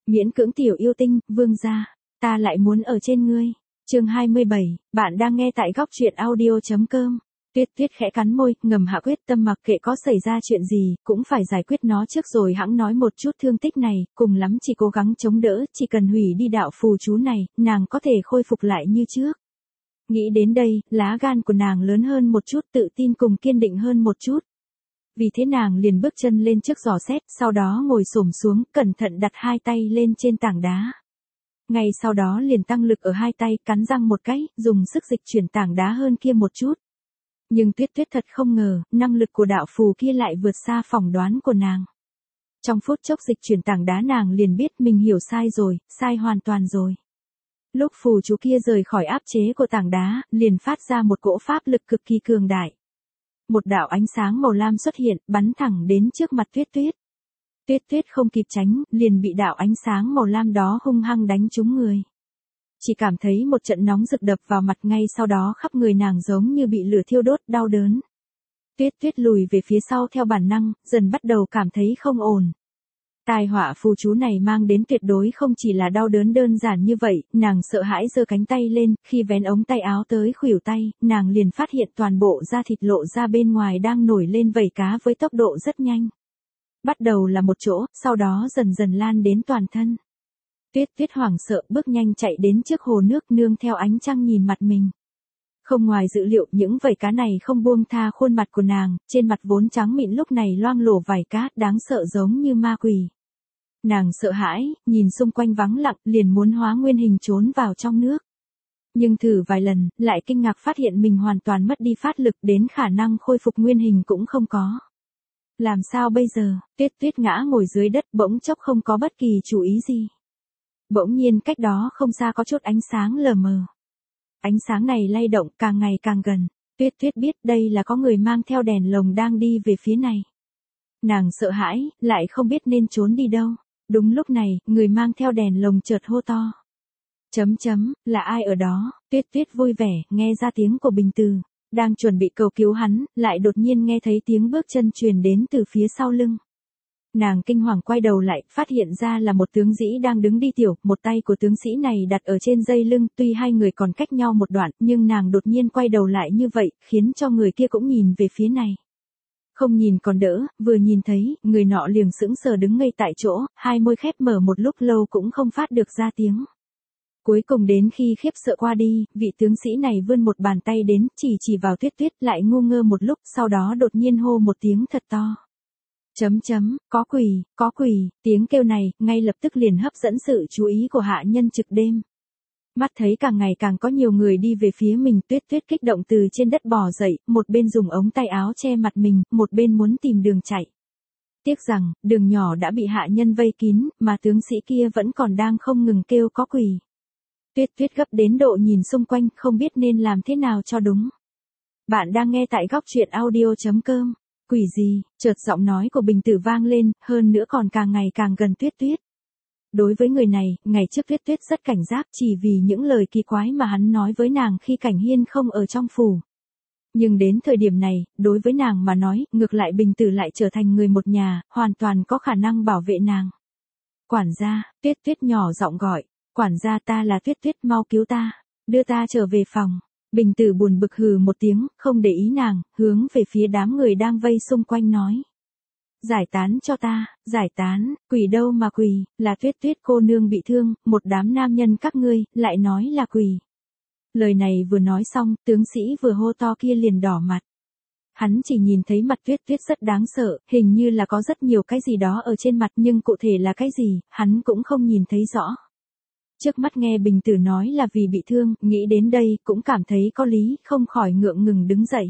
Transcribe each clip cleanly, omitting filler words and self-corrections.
Miễn cưỡng tiểu yêu tinh, vương gia, ta lại muốn ở trên ngươi. Chương 27, bạn đang nghe tại góc truyện audio.com. Tuyết khẽ cắn môi, ngầm hạ quyết tâm mặc kệ có xảy ra chuyện gì, cũng phải giải quyết nó trước rồi hẵng nói một chút thương tích này, cùng lắm chỉ cố gắng chống đỡ, chỉ cần hủy đi đạo phù chú này, nàng có thể khôi phục lại như trước. Nghĩ đến đây, lá gan của nàng lớn hơn một chút, tự tin cùng kiên định hơn một chút. Vì thế nàng liền bước chân lên trước giò xét, sau đó ngồi xổm xuống, cẩn thận đặt hai tay lên trên tảng đá. Ngay sau đó liền tăng lực ở hai tay, cắn răng một cái, dùng sức dịch chuyển tảng đá hơn kia một chút. Nhưng Tuyết thật không ngờ, năng lực của đạo phù kia lại vượt xa phỏng đoán của nàng. Trong phút chốc dịch chuyển tảng đá nàng liền biết mình hiểu sai rồi, sai hoàn toàn rồi. Lúc phù chú kia rời khỏi áp chế của tảng đá, liền phát ra một cỗ pháp lực cực kỳ cường đại. Một đạo ánh sáng màu lam xuất hiện, bắn thẳng đến trước mặt Tuyết. Tuyết không kịp tránh, liền bị đạo ánh sáng màu lam đó hung hăng đánh trúng người. Chỉ cảm thấy một trận nóng rực đập vào mặt, ngay sau đó khắp người nàng giống như bị lửa thiêu đốt, đau đớn. Tuyết lùi về phía sau theo bản năng, dần bắt đầu cảm thấy không ổn. Tai họa phù chú này mang đến tuyệt đối không chỉ là đau đớn đơn giản như vậy, nàng sợ hãi giơ cánh tay lên, khi vén ống tay áo tới khuỷu tay, nàng liền phát hiện toàn bộ da thịt lộ ra bên ngoài đang nổi lên vảy cá với tốc độ rất nhanh. Bắt đầu là một chỗ, sau đó dần dần lan đến toàn thân. Tuyết hoảng sợ bước nhanh chạy đến trước hồ nước, nương theo ánh trăng nhìn mặt mình. Không ngoài dự liệu, những vảy cá này không buông tha khuôn mặt của nàng, trên mặt vốn trắng mịn lúc này loang lổ vảy cá, đáng sợ giống như ma quỷ. Nàng sợ hãi, nhìn xung quanh vắng lặng, liền muốn hóa nguyên hình trốn vào trong nước. Nhưng thử vài lần, lại kinh ngạc phát hiện mình hoàn toàn mất đi phát lực, đến khả năng khôi phục nguyên hình cũng không có. Làm sao bây giờ? Tuyết ngã ngồi dưới đất, bỗng chốc không có bất kỳ chú ý gì. Bỗng nhiên cách đó không xa có chút ánh sáng lờ mờ. Ánh sáng này lay động, càng ngày càng gần. Tuyết biết đây là có người mang theo đèn lồng đang đi về phía này. Nàng sợ hãi, lại không biết nên trốn đi đâu. Đúng lúc này, người mang theo đèn lồng chợt hô to. Là ai ở đó? Tuyết vui vẻ, nghe ra tiếng của Bình Từ. Đang chuẩn bị cầu cứu hắn, lại đột nhiên nghe thấy tiếng bước chân truyền đến từ phía sau lưng. Nàng kinh hoàng quay đầu lại, phát hiện ra là một tướng sĩ đang đứng đi tiểu, một tay của tướng sĩ này đặt ở trên dây lưng, tuy hai người còn cách nhau một đoạn, nhưng nàng đột nhiên quay đầu lại như vậy, khiến cho người kia cũng nhìn về phía này. Không nhìn còn đỡ, vừa nhìn thấy, người nọ liền sững sờ đứng ngây tại chỗ, hai môi khép mở một lúc lâu cũng không phát được ra tiếng. Cuối cùng đến khi khiếp sợ qua đi, vị tướng sĩ này vươn một bàn tay đến, chỉ vào Tuyết lại ngu ngơ một lúc, sau đó đột nhiên hô một tiếng thật to. Có quỷ, tiếng kêu này, ngay lập tức liền hấp dẫn sự chú ý của hạ nhân trực đêm. Mắt thấy càng ngày càng có nhiều người đi về phía mình, Tuyết kích động từ trên đất bò dậy, một bên dùng ống tay áo che mặt mình, một bên muốn tìm đường chạy. Tiếc rằng, đường nhỏ đã bị hạ nhân vây kín, mà tướng sĩ kia vẫn còn đang không ngừng kêu có quỷ. Tuyết gấp đến độ nhìn xung quanh, không biết nên làm thế nào cho đúng. Bạn đang nghe tại góc truyện audio.com. Quỷ gì? Chợt giọng nói của Bình Tử vang lên, hơn nữa còn càng ngày càng gần Tuyết. Đối với người này, ngày trước Tuyết rất cảnh giác, chỉ vì những lời kỳ quái mà hắn nói với nàng khi Cảnh Hiên không ở trong phủ. Nhưng đến thời điểm này, đối với nàng mà nói, ngược lại Bình Tử lại trở thành người một nhà, hoàn toàn có khả năng bảo vệ nàng. Quản gia, Tuyết nhỏ giọng gọi, quản gia, ta là Tuyết, mau cứu ta, đưa ta trở về phòng. Bình Tử buồn bực hừ một tiếng, không để ý nàng, hướng về phía đám người đang vây xung quanh nói. Giải tán cho ta, giải tán, quỷ đâu mà quỷ, là Tuyết cô nương bị thương, một đám nam nhân các ngươi, lại nói là quỷ. Lời này vừa nói xong, tướng sĩ vừa hô to kia liền đỏ mặt. Hắn chỉ nhìn thấy mặt Tuyết rất đáng sợ, hình như là có rất nhiều cái gì đó ở trên mặt, nhưng cụ thể là cái gì, hắn cũng không nhìn thấy rõ. Trước mắt nghe Bình Tử nói là vì bị thương, nghĩ đến đây, cũng cảm thấy có lý, không khỏi ngượng ngừng đứng dậy.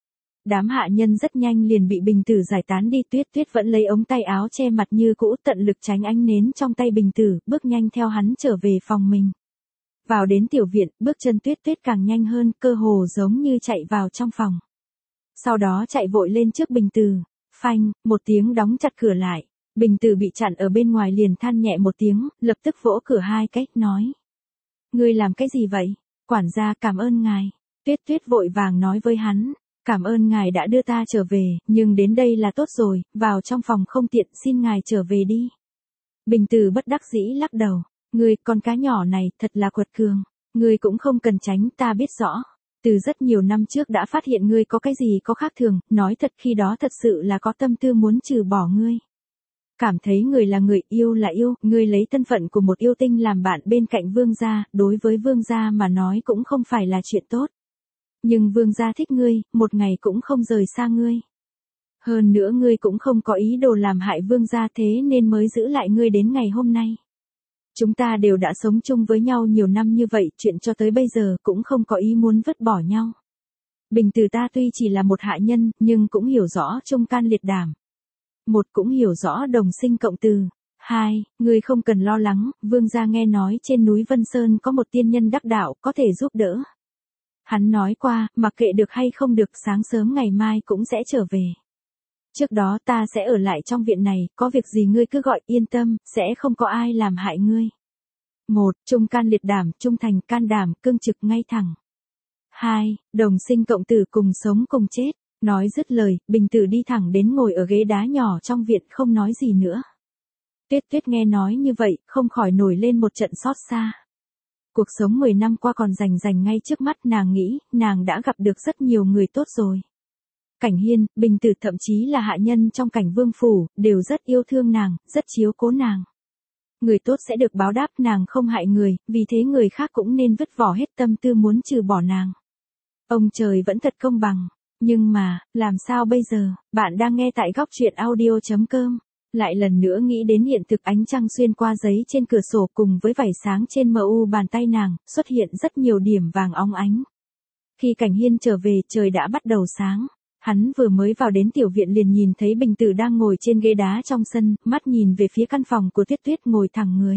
Đám hạ nhân rất nhanh liền bị Bình Tử giải tán đi, Tuyết vẫn lấy ống tay áo che mặt như cũ, tận lực tránh ánh nến trong tay Bình Tử, bước nhanh theo hắn trở về phòng mình. Vào đến tiểu viện, bước chân Tuyết càng nhanh hơn, cơ hồ giống như chạy vào trong phòng. Sau đó chạy vội lên trước Bình Tử, phanh, một tiếng đóng chặt cửa lại. Bình Tử bị chặn ở bên ngoài liền than nhẹ một tiếng, lập tức vỗ cửa hai cái, nói. Ngươi làm cái gì vậy? Quản gia, cảm ơn ngài. Tuyết vội vàng nói với hắn. Cảm ơn ngài đã đưa ta trở về, nhưng đến đây là tốt rồi, vào trong phòng không tiện, xin ngài trở về đi. Bình Tử bất đắc dĩ lắc đầu. Ngươi, con cá nhỏ này, thật là quật cường. Ngươi cũng không cần tránh, ta biết rõ. Từ rất nhiều năm trước đã phát hiện ngươi có cái gì có khác thường, nói thật khi đó thật sự là có tâm tư muốn trừ bỏ ngươi. Cảm thấy người là người, yêu là yêu, ngươi lấy thân phận của một yêu tinh làm bạn bên cạnh vương gia, đối với vương gia mà nói cũng không phải là chuyện tốt. Nhưng vương gia thích ngươi, một ngày cũng không rời xa ngươi. Hơn nữa ngươi cũng không có ý đồ làm hại vương gia thế nên mới giữ lại ngươi đến ngày hôm nay. Chúng ta đều đã sống chung với nhau nhiều năm như vậy, chuyện cho tới bây giờ cũng không có ý muốn vứt bỏ nhau. Bình Tử ta tuy chỉ là một hạ nhân, nhưng cũng hiểu rõ trung can liệt đảm. Một, cũng hiểu rõ đồng sinh cộng từ. Hai, ngươi không cần lo lắng, vương gia nghe nói trên núi Vân Sơn có một tiên nhân đắc đạo có thể giúp đỡ. Hắn nói qua, mặc kệ được hay không được, sáng sớm ngày mai cũng sẽ trở về. Trước đó ta sẽ ở lại trong viện này, có việc gì ngươi cứ gọi, yên tâm, sẽ không có ai làm hại ngươi. Một, trung can liệt đảm, trung thành, can đảm, cương trực, ngay thẳng. Hai, đồng sinh cộng tử, cùng sống cùng chết. Nói dứt lời, Bình Tử đi thẳng đến ngồi ở ghế đá nhỏ trong viện, không nói gì nữa. Tuyết nghe nói như vậy, không khỏi nổi lên một trận xót xa. Cuộc sống 10 năm qua còn rành ngay trước mắt, nàng nghĩ, nàng đã gặp được rất nhiều người tốt rồi. Cảnh Hiên, Bình Tử thậm chí là hạ nhân trong Cảnh Vương phủ, đều rất yêu thương nàng, rất chiếu cố nàng. Người tốt sẽ được báo đáp, nàng không hại người, vì thế người khác cũng nên vứt bỏ hết tâm tư muốn trừ bỏ nàng. Ông trời vẫn thật công bằng. Nhưng mà, làm sao bây giờ? Bạn đang nghe tại góc truyện audio.com. Lại lần nữa nghĩ đến hiện thực, ánh trăng xuyên qua giấy trên cửa sổ cùng với vảy sáng trên mu bàn tay nàng, xuất hiện rất nhiều điểm vàng óng ánh. Khi Cảnh Hiên trở về, trời đã bắt đầu sáng. Hắn vừa mới vào đến tiểu viện liền nhìn thấy Bình Tử đang ngồi trên ghế đá trong sân, mắt nhìn về phía căn phòng của Tuyết ngồi thẳng người.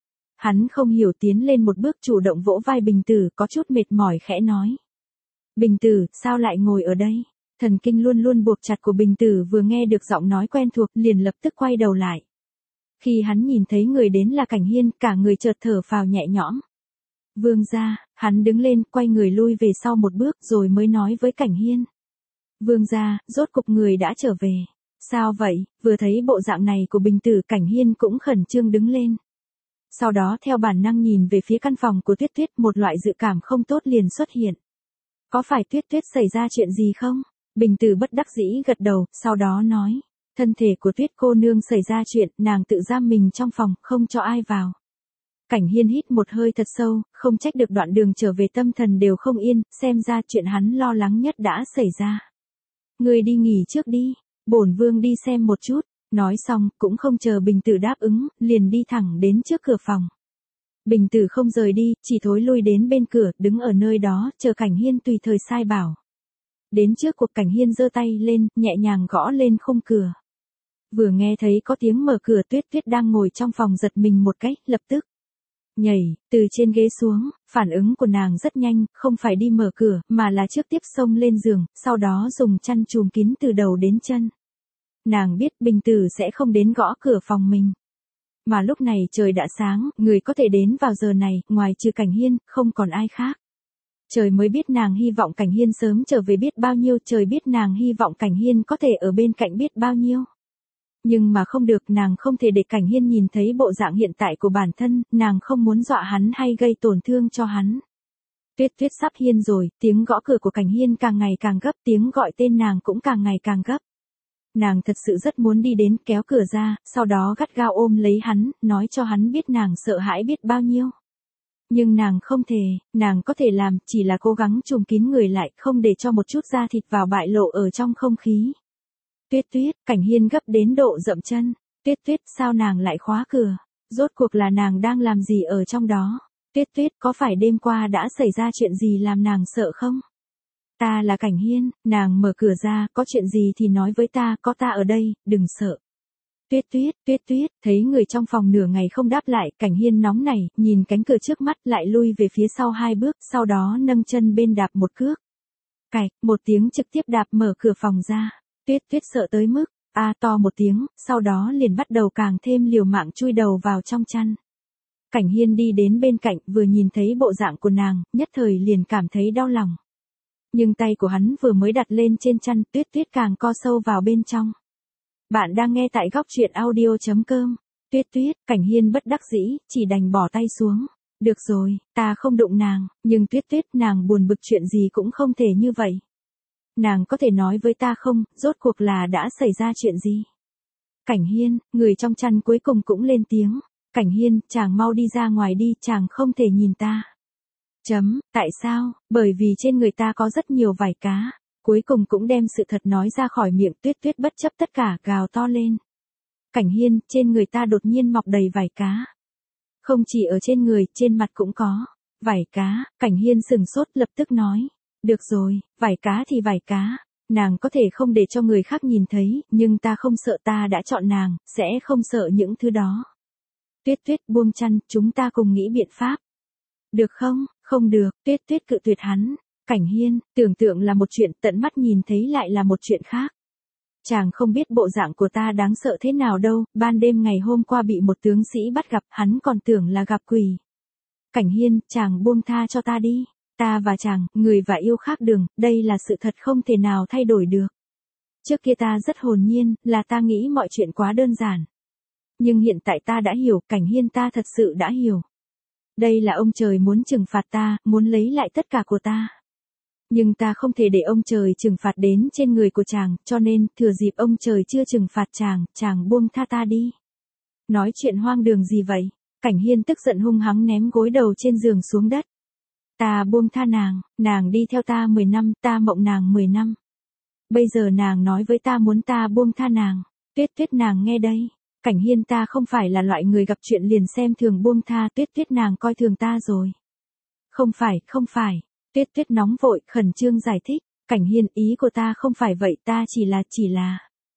Hắn không hiểu tiến lên một bước, chủ động vỗ vai Bình Tử, có chút mệt mỏi khẽ nói. Bình Tử, sao lại ngồi ở đây? Thần kinh luôn luôn buộc chặt của Bình Tử vừa nghe được giọng nói quen thuộc liền lập tức quay đầu lại. Khi hắn nhìn thấy người đến là Cảnh Hiên, cả người chợt thở phào nhẹ nhõm. Vương gia, hắn đứng lên, quay người lui về sau một bước rồi mới nói với Cảnh Hiên. Vương gia, rốt cục người đã trở về. Sao vậy? Vừa thấy bộ dạng này của Bình Tử, Cảnh Hiên cũng khẩn trương đứng lên. Sau đó theo bản năng nhìn về phía căn phòng của Tuyết, một loại dự cảm không tốt liền xuất hiện. Có phải Tuyết xảy ra chuyện gì không? Bình Tử bất đắc dĩ gật đầu, sau đó nói. Thân thể của Tuyết cô nương xảy ra chuyện, nàng tự giam mình trong phòng, không cho ai vào. Cảnh Hiên hít một hơi thật sâu, không trách được đoạn đường trở về tâm thần đều không yên, xem ra chuyện hắn lo lắng nhất đã xảy ra. Ngươi đi nghỉ trước đi, bổn vương đi xem một chút. Nói xong, cũng không chờ Bình Tử đáp ứng, liền đi thẳng đến trước cửa phòng. Bình Tử không rời đi, chỉ thối lui đến bên cửa, đứng ở nơi đó, chờ Cảnh Hiên tùy thời sai bảo. Đến trước cuộc, Cảnh Hiên giơ tay lên, nhẹ nhàng gõ lên khung cửa. Vừa nghe thấy có tiếng mở cửa, Tuyết đang ngồi trong phòng giật mình một cái, lập tức nhảy từ trên ghế xuống, phản ứng của nàng rất nhanh, không phải đi mở cửa, mà là trước tiếp xông lên giường, sau đó dùng chăn trùm kín từ đầu đến chân. Nàng biết Bình Tử sẽ không đến gõ cửa phòng mình. Mà lúc này trời đã sáng, người có thể đến vào giờ này, ngoài trừ Cảnh Hiên, không còn ai khác. Trời mới biết nàng hy vọng Cảnh Hiên sớm trở về biết bao nhiêu, trời biết nàng hy vọng Cảnh Hiên có thể ở bên cạnh biết bao nhiêu. Nhưng mà không được, nàng không thể để Cảnh Hiên nhìn thấy bộ dạng hiện tại của bản thân, nàng không muốn dọa hắn hay gây tổn thương cho hắn. Tuyết sắp hiên rồi, tiếng gõ cửa của Cảnh Hiên càng ngày càng gấp, tiếng gọi tên nàng cũng càng ngày càng gấp. Nàng thật sự rất muốn đi đến, kéo cửa ra, sau đó gắt gao ôm lấy hắn, nói cho hắn biết nàng sợ hãi biết bao nhiêu. Nhưng nàng không thể, nàng có thể làm, chỉ là cố gắng trùm kín người lại, không để cho một chút da thịt vào bại lộ ở trong không khí. Tuyết, Cảnh Hiên gấp đến độ dậm chân. Tuyết, sao nàng lại khóa cửa? Rốt cuộc là nàng đang làm gì ở trong đó? Tuyết, có phải đêm qua đã xảy ra chuyện gì làm nàng sợ không? Ta là Cảnh Hiên, nàng mở cửa ra, có chuyện gì thì nói với ta, có ta ở đây, đừng sợ. Tuyết, thấy người trong phòng nửa ngày không đáp lại, Cảnh Hiên nóng nảy, nhìn cánh cửa trước mắt lại lui về phía sau 2 bước, sau đó nâng chân bên đạp một cước. Cạch, một tiếng trực tiếp đạp mở cửa phòng ra. Tuyết sợ tới mức, to một tiếng, sau đó liền bắt đầu càng thêm liều mạng chui đầu vào trong chăn. Cảnh Hiên đi đến bên cạnh, vừa nhìn thấy bộ dạng của nàng, nhất thời liền cảm thấy đau lòng. Nhưng tay của hắn vừa mới đặt lên trên chăn, Tuyết càng co sâu vào bên trong. Bạn đang nghe tại góc truyện audio.com. Tuyết Tuyết, Cảnh Hiên bất đắc dĩ, chỉ đành bỏ tay xuống. Được rồi, ta không đụng nàng, nhưng Tuyết Tuyết, nàng buồn bực chuyện gì cũng không thể như vậy. Nàng có thể nói với ta không, rốt cuộc là đã xảy ra chuyện gì? Cảnh Hiên, người trong chăn cuối cùng cũng lên tiếng. Cảnh Hiên, chàng mau đi ra ngoài đi, chàng không thể nhìn ta. Tại sao? Bởi vì trên người ta có rất nhiều vảy cá. Cuối cùng cũng đem sự thật nói ra khỏi miệng. Tuyết Tuyết bất chấp tất cả, gào to lên. Cảnh Hiên, trên người ta đột nhiên mọc đầy vảy cá. Không chỉ ở trên người, trên mặt cũng có. Vảy cá, Cảnh Hiên sừng sốt lập tức nói. Được rồi, vảy cá thì vảy cá. Nàng có thể không để cho người khác nhìn thấy, nhưng ta không sợ, ta đã chọn nàng, sẽ không sợ những thứ đó. Tuyết Tuyết buông chăn, chúng ta cùng nghĩ biện pháp. Được không? Không được, Tuyết Tuyết cự tuyệt hắn. Cảnh Hiên, tưởng tượng là một chuyện, tận mắt nhìn thấy lại là một chuyện khác. Chàng không biết bộ dạng của ta đáng sợ thế nào đâu, ban đêm ngày hôm qua bị một tướng sĩ bắt gặp, hắn còn tưởng là gặp quỷ. Cảnh Hiên, chàng buông tha cho ta đi. Ta và chàng, người và yêu khác đường, đây là sự thật không thể nào thay đổi được. Trước kia ta rất hồn nhiên, là ta nghĩ mọi chuyện quá đơn giản. Nhưng hiện tại ta đã hiểu, Cảnh Hiên, ta thật sự đã hiểu. Đây là ông trời muốn trừng phạt ta, muốn lấy lại tất cả của ta. Nhưng ta không thể để ông trời trừng phạt đến trên người của chàng, cho nên, thừa dịp ông trời chưa trừng phạt chàng buông tha ta đi. Nói chuyện hoang đường gì vậy? Cảnh Hiên tức giận hung hăng ném gối đầu trên giường xuống đất. Ta buông tha nàng đi theo ta 10 năm, ta mộng nàng 10 năm. Bây giờ nàng nói với ta muốn ta buông tha nàng. Tuyết Tuyết, nàng nghe đây. Cảnh Hiên, ta không phải là loại người gặp chuyện liền xem thường buông tha. Tuyết Tuyết, nàng coi thường ta rồi. Không phải. Tuyết Tuyết nóng vội, khẩn trương giải thích. Cảnh Hiên, ý của ta không phải vậy, ta chỉ là.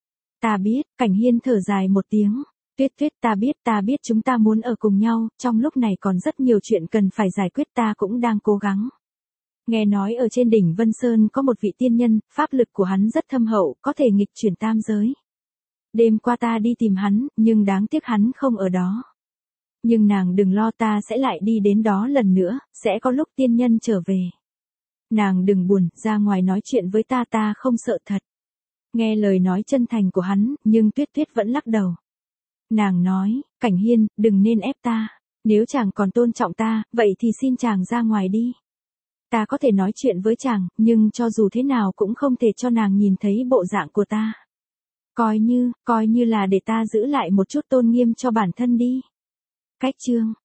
Ta biết, Cảnh Hiên thở dài một tiếng. Tuyết Tuyết, ta biết chúng ta muốn ở cùng nhau, trong lúc này còn rất nhiều chuyện cần phải giải quyết, ta cũng đang cố gắng. Nghe nói ở trên đỉnh Vân Sơn có một vị tiên nhân, pháp lực của hắn rất thâm hậu, có thể nghịch chuyển tam giới. Đêm qua ta đi tìm hắn, nhưng đáng tiếc hắn không ở đó. Nhưng nàng đừng lo, ta sẽ lại đi đến đó lần nữa, sẽ có lúc tiên nhân trở về. Nàng đừng buồn, ra ngoài nói chuyện với ta không sợ thật. Nghe lời nói chân thành của hắn, nhưng Tuyết Tuyết vẫn lắc đầu. Nàng nói, Cảnh Hiên, đừng nên ép ta. Nếu chàng còn tôn trọng ta, vậy thì xin chàng ra ngoài đi. Ta có thể nói chuyện với chàng, nhưng cho dù thế nào cũng không thể cho nàng nhìn thấy bộ dạng của ta. Coi như là để ta giữ lại một chút tôn nghiêm cho bản thân đi. Cách chương